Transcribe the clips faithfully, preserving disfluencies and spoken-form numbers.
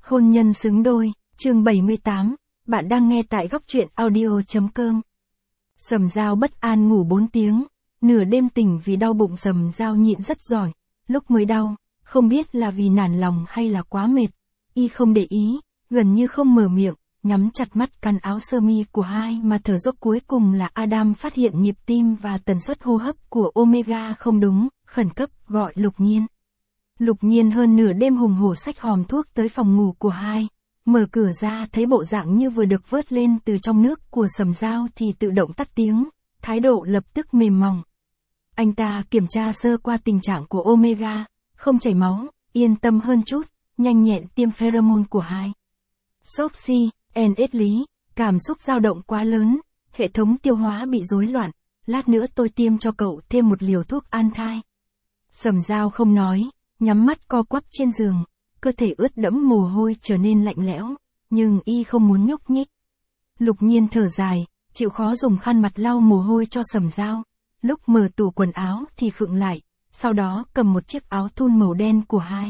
Hôn nhân xứng đôi, chương bảy mươi tám, bạn đang nghe tại góc truyện audio.com. Sầm Dao bất an ngủ bốn tiếng, nửa đêm tỉnh vì đau bụng. Sầm Dao nhịn rất giỏi, lúc mới đau, không biết là vì nản lòng hay là quá mệt, y không để ý, gần như không mở miệng, nhắm chặt mắt cắn áo sơ mi của hai mà thở dốc. Cuối cùng là Adam phát hiện nhịp tim và tần suất hô hấp của Omega không đúng, khẩn cấp gọi Lục Nhiên. Lục Nhiên hơn nửa đêm hùng hổ xách hòm thuốc tới phòng ngủ của hai, mở cửa ra thấy bộ dạng như vừa được vớt lên từ trong nước của Sầm Dao thì tự động tắt tiếng, thái độ lập tức mềm mỏng. Anh ta kiểm tra sơ qua tình trạng của Omega, không chảy máu, yên tâm hơn chút, nhanh nhẹn tiêm pheromone của hai. Soxy, en ét lý, cảm xúc dao động quá lớn, hệ thống tiêu hóa bị rối loạn, lát nữa tôi tiêm cho cậu thêm một liều thuốc an thai. Sầm Dao không nói, nhắm mắt co quắp trên giường, cơ thể ướt đẫm mồ hôi trở nên lạnh lẽo, nhưng y không muốn nhúc nhích. Lục Nhiên thở dài, chịu khó dùng khăn mặt lau mồ hôi cho Sầm Dao, lúc mở tủ quần áo thì khựng lại, sau đó cầm một chiếc áo thun màu đen của hai.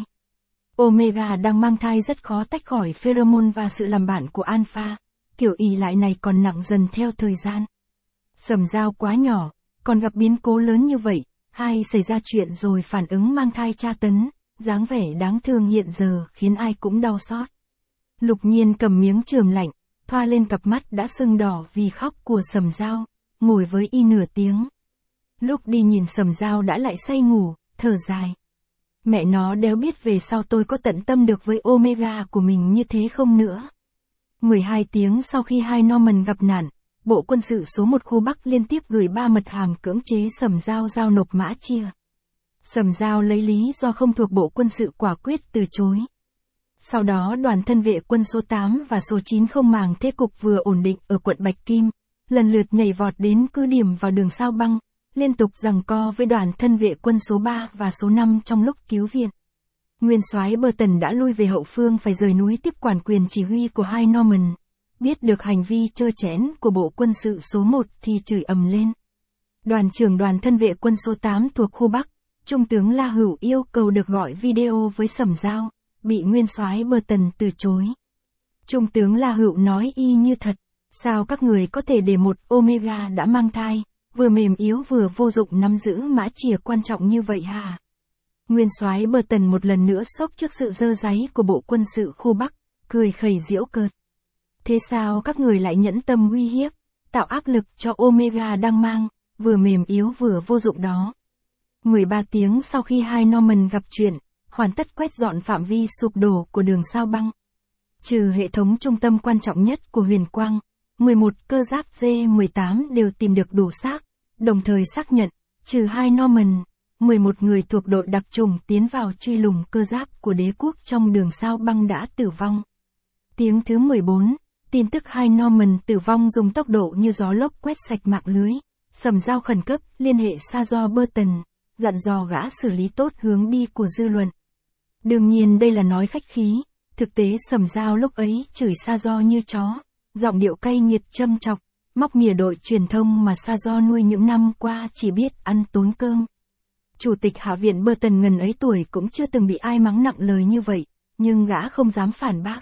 Omega đang mang thai rất khó tách khỏi pheromone và sự làm bạn của alpha, kiểu ỷ lại này còn nặng dần theo thời gian. Sầm Dao quá nhỏ, còn gặp biến cố lớn như vậy, hai xảy ra chuyện rồi phản ứng mang thai tra tấn, dáng vẻ đáng thương hiện giờ khiến ai cũng đau xót. Lục Nhiên cầm miếng chườm lạnh, thoa lên cặp mắt đã sưng đỏ vì khóc của Sầm Dao, ngồi với y nửa tiếng. Lúc đi nhìn Sầm Dao đã lại say ngủ, thở dài. Mẹ nó đéo biết về sau tôi có tận tâm được với Omega của mình như thế không nữa. mười hai tiếng sau khi hai Norman gặp nạn, Bộ Quân sự số một khu Bắc liên tiếp gửi ba mật hàm cưỡng chế Sầm Dao giao nộp mã chia. Sầm Dao lấy lý do không thuộc Bộ Quân sự quả quyết từ chối. Sau đó đoàn thân vệ quân số tám và số chín không màng thế cục vừa ổn định ở quận Bạch Kim, lần lượt nhảy vọt đến cứ điểm vào đường Sao Băng, liên tục giằng co với đoàn thân vệ quân số ba và số năm trong lúc cứu viện. Nguyên soái Burton đã lui về hậu phương phải rời núi tiếp quản quyền chỉ huy của hai Norman. Biết được hành vi trơ trẽn của Bộ Quân sự số một thì chửi ầm lên. Đoàn trưởng đoàn thân vệ quân số tám thuộc khu Bắc, Trung tướng La Hữu yêu cầu được gọi video với Sầm Dao, bị Nguyên soái Burton từ chối. Trung tướng La Hữu nói y như thật, sao các người có thể để một Omega đã mang thai, vừa mềm yếu vừa vô dụng nắm giữ mã chìa quan trọng như vậy hả? Nguyên soái Burton một lần nữa sốc trước sự dơ dáy của Bộ Quân sự khu Bắc, cười khẩy giễu cợt. Thế sao các người lại nhẫn tâm uy hiếp, tạo áp lực cho Omega đang mang, vừa mềm yếu vừa vô dụng đó? mười ba tiếng sau khi hai Norman gặp chuyện, hoàn tất quét dọn phạm vi sụp đổ của đường Sao Băng. Trừ hệ thống trung tâm quan trọng nhất của Huyền Quang, mười một cơ giáp G mười tám đều tìm được đủ xác, đồng thời xác nhận, trừ hai Norman, mười một người thuộc đội đặc chủng tiến vào truy lùng cơ giáp của đế quốc trong đường Sao Băng đã tử vong. Tiếng thứ mười bốn, tin tức hai Norman tử vong dùng tốc độ như gió lốc quét sạch mạng lưới. Sầm Dao khẩn cấp liên hệ Sajor Burton, dặn dò gã xử lý tốt hướng đi của dư luận. Đương nhiên đây là nói khách khí, thực tế Sầm Dao lúc ấy chửi Sajor như chó, giọng điệu cay nghiệt châm chọc, móc mỉa đội truyền thông mà Sajor nuôi những năm qua chỉ biết ăn tốn cơm. Chủ tịch Hạ viện Burton ngần ấy tuổi cũng chưa từng bị ai mắng nặng lời như vậy, nhưng gã không dám phản bác.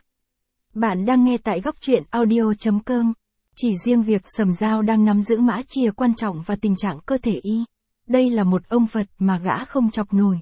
Bạn đang nghe tại góc truyện audio.com. Chỉ riêng việc Sầm Dao đang nắm giữ mã chìa quan trọng và tình trạng cơ thể y, đây là một ông Phật mà gã không chọc nổi.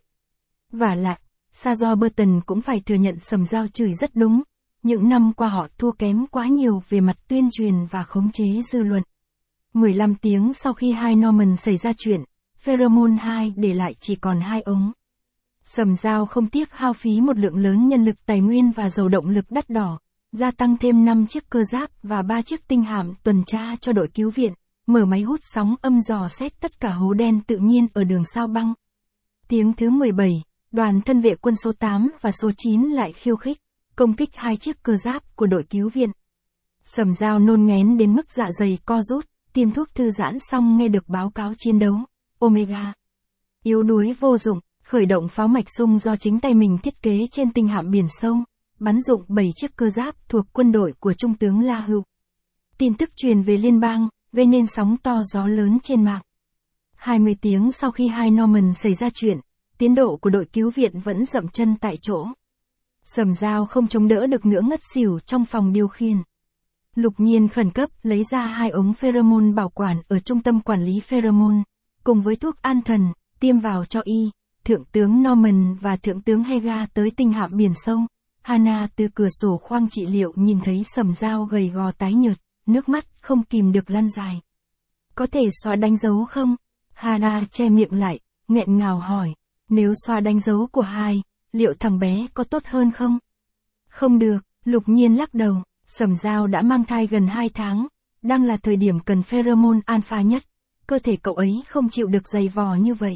Vả lại, Sajor Burton cũng phải thừa nhận Sầm Dao chửi rất đúng, những năm qua họ thua kém quá nhiều về mặt tuyên truyền và khống chế dư luận. mười lăm tiếng sau khi hai Norman xảy ra chuyện, Pheromone hai để lại chỉ còn hai ống. Sầm Dao không tiếc hao phí một lượng lớn nhân lực tài nguyên và dầu động lực đắt đỏ, gia tăng thêm năm chiếc cơ giáp và ba chiếc tinh hạm tuần tra cho đội cứu viện, mở máy hút sóng âm dò xét tất cả hố đen tự nhiên ở đường Sao Băng. Tiếng thứ mười bảy, đoàn thân vệ quân số tám và số chín lại khiêu khích, công kích hai chiếc cơ giáp của đội cứu viện. Sầm Dao nôn nghén đến mức dạ dày co rút, tiêm thuốc thư giãn xong nghe được báo cáo chiến đấu. Omega yếu đuối vô dụng, khởi động pháo mạch sung do chính tay mình thiết kế trên tinh hạm biển sâu, bắn dụng bảy chiếc cơ giáp thuộc quân đội của Trung tướng La Hữu. Tin tức truyền về liên bang, gây nên sóng to gió lớn trên mạng. hai mươi tiếng sau khi hai Norman xảy ra chuyện, tiến độ của đội cứu viện vẫn dậm chân tại chỗ. Sầm Dao không chống đỡ được nữa ngất xỉu trong phòng điều khiển. Lục Nhiên khẩn cấp lấy ra hai ống pheromone bảo quản ở trung tâm quản lý pheromone, cùng với thuốc an thần, tiêm vào cho y. Thượng tướng Norman và Thượng tướng Hega tới tinh hạm biển sâu. Hana từ cửa sổ khoang trị liệu nhìn thấy Sầm Dao gầy gò tái nhợt, nước mắt không kìm được lăn dài. Có thể xóa đánh dấu không? Hana che miệng lại, nghẹn ngào hỏi. Nếu xóa đánh dấu của hai, liệu thằng bé có tốt hơn không? Không được, Lục Nhiên lắc đầu. Sầm Dao đã mang thai gần hai tháng, đang là thời điểm cần pheromone alpha nhất. Cơ thể cậu ấy không chịu được dày vò như vậy.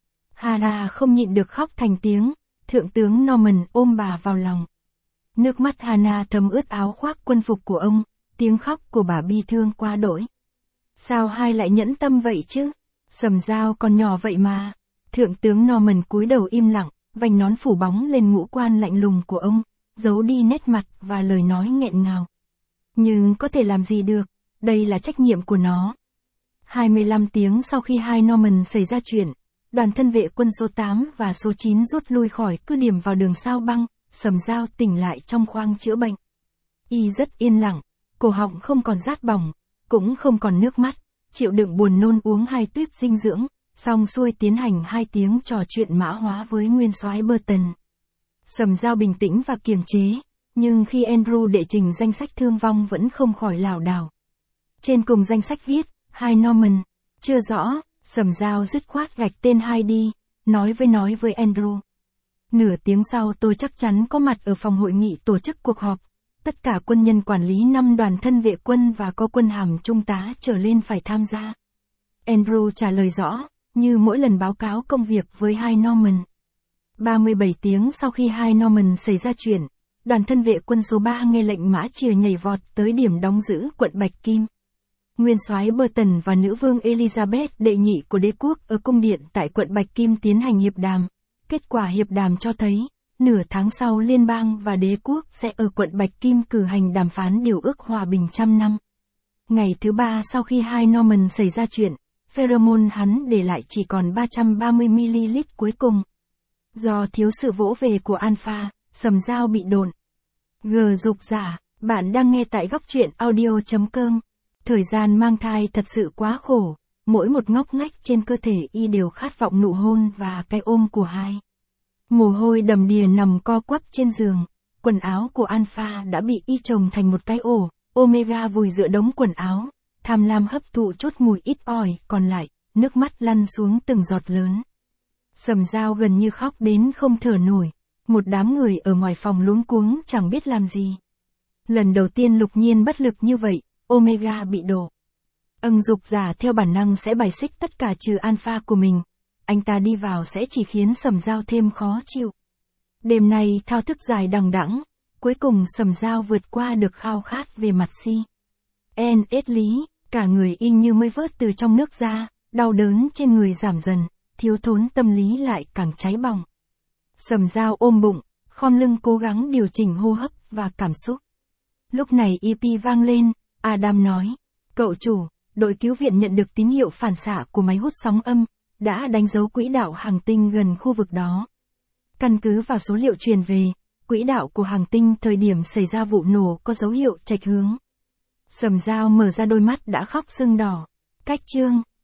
Hana không nhịn được khóc thành tiếng. Thượng tướng Norman ôm bà vào lòng. Nước mắt Hana thấm ướt áo khoác quân phục của ông, tiếng khóc của bà bi thương quá đỗi. Sao hai lại nhẫn tâm vậy chứ? Sầm Dao còn nhỏ vậy mà. Thượng tướng Norman cúi đầu im lặng, vành nón phủ bóng lên ngũ quan lạnh lùng của ông, giấu đi nét mặt và lời nói nghẹn ngào. Nhưng có thể làm gì được, đây là trách nhiệm của nó. hai mươi lăm tiếng sau khi hai Norman xảy ra chuyện, đoàn thân vệ quân số tám và số chín rút lui khỏi cứ điểm vào đường sao băng. Sầm Dao tỉnh lại trong khoang chữa bệnh. Y rất yên lặng, cổ họng không còn rát bỏng, cũng không còn nước mắt, chịu đựng buồn nôn uống hai tuýp dinh dưỡng, xong xuôi tiến hành hai tiếng trò chuyện mã hóa với nguyên soái Burton. Sầm Dao bình tĩnh và kiềm chế, nhưng khi Andrew đệ trình danh sách thương vong vẫn không khỏi lảo đảo. Trên cùng danh sách viết, hai Norman, chưa rõ, Sầm Dao dứt khoát gạch tên hai đi, nói với nói với Andrew. Nửa tiếng sau tôi chắc chắn có mặt ở phòng hội nghị tổ chức cuộc họp. Tất cả quân nhân quản lý năm đoàn thân vệ quân và có quân hàm trung tá trở lên phải tham gia. Andrew trả lời rõ, như mỗi lần báo cáo công việc với hai Norman. ba mươi bảy tiếng sau khi hai Norman xảy ra chuyện, đoàn thân vệ quân số ba nghe lệnh mã chìa nhảy vọt tới điểm đóng giữ quận Bạch Kim. Nguyên soái Burton và nữ vương Elizabeth đệ nhị của đế quốc ở cung điện tại quận Bạch Kim tiến hành hiệp đàm. Kết quả hiệp đàm cho thấy, nửa tháng sau liên bang và đế quốc sẽ ở quận Bạch Kim cử hành đàm phán điều ước hòa bình trăm năm. Ngày thứ ba sau khi hai Norman xảy ra chuyện, pheromone hắn để lại chỉ còn ba trăm ba mươi mi li lít cuối cùng. Do thiếu sự vỗ về của alpha, Sầm Dao bị độn. G dục giả, bạn đang nghe tại góc truyện audio chấm com. Thời gian mang thai thật sự quá khổ. Mỗi một ngóc ngách trên cơ thể y đều khát vọng nụ hôn và cái ôm của hai. Mồ hôi đầm đìa nằm co quắp trên giường, quần áo của Alpha đã bị y chồng thành một cái ổ, Omega vùi giữa đống quần áo, tham lam hấp thụ chốt mùi ít ỏi còn lại, nước mắt lăn xuống từng giọt lớn. Sầm Dao gần như khóc đến không thở nổi, một đám người ở ngoài phòng luống cuống chẳng biết làm gì. Lần đầu tiên Lục Nhiên bất lực như vậy, Omega bị đổ. Ân dục giả theo bản năng sẽ bài xích tất cả trừ alpha của mình. Anh ta đi vào sẽ chỉ khiến Sầm Dao thêm khó chịu. Đêm nay thao thức dài đằng đẵng, cuối cùng Sầm Dao vượt qua được khao khát về mặt si. En ết lý, cả người y như mới vớt từ trong nước ra, đau đớn trên người giảm dần, thiếu thốn tâm lý lại càng cháy bỏng. Sầm Dao ôm bụng, khom lưng cố gắng điều chỉnh hô hấp và cảm xúc. Lúc này e pê vang lên, Adam nói, cậu chủ, đội cứu viện nhận được tín hiệu phản xạ của máy hút sóng âm, đã đánh dấu quỹ đạo hành tinh gần khu vực đó. Căn cứ vào số liệu truyền về, quỹ đạo của hành tinh thời điểm xảy ra vụ nổ có dấu hiệu chệch hướng. Sầm Dao mở ra đôi mắt đã khóc sưng đỏ. Cách chương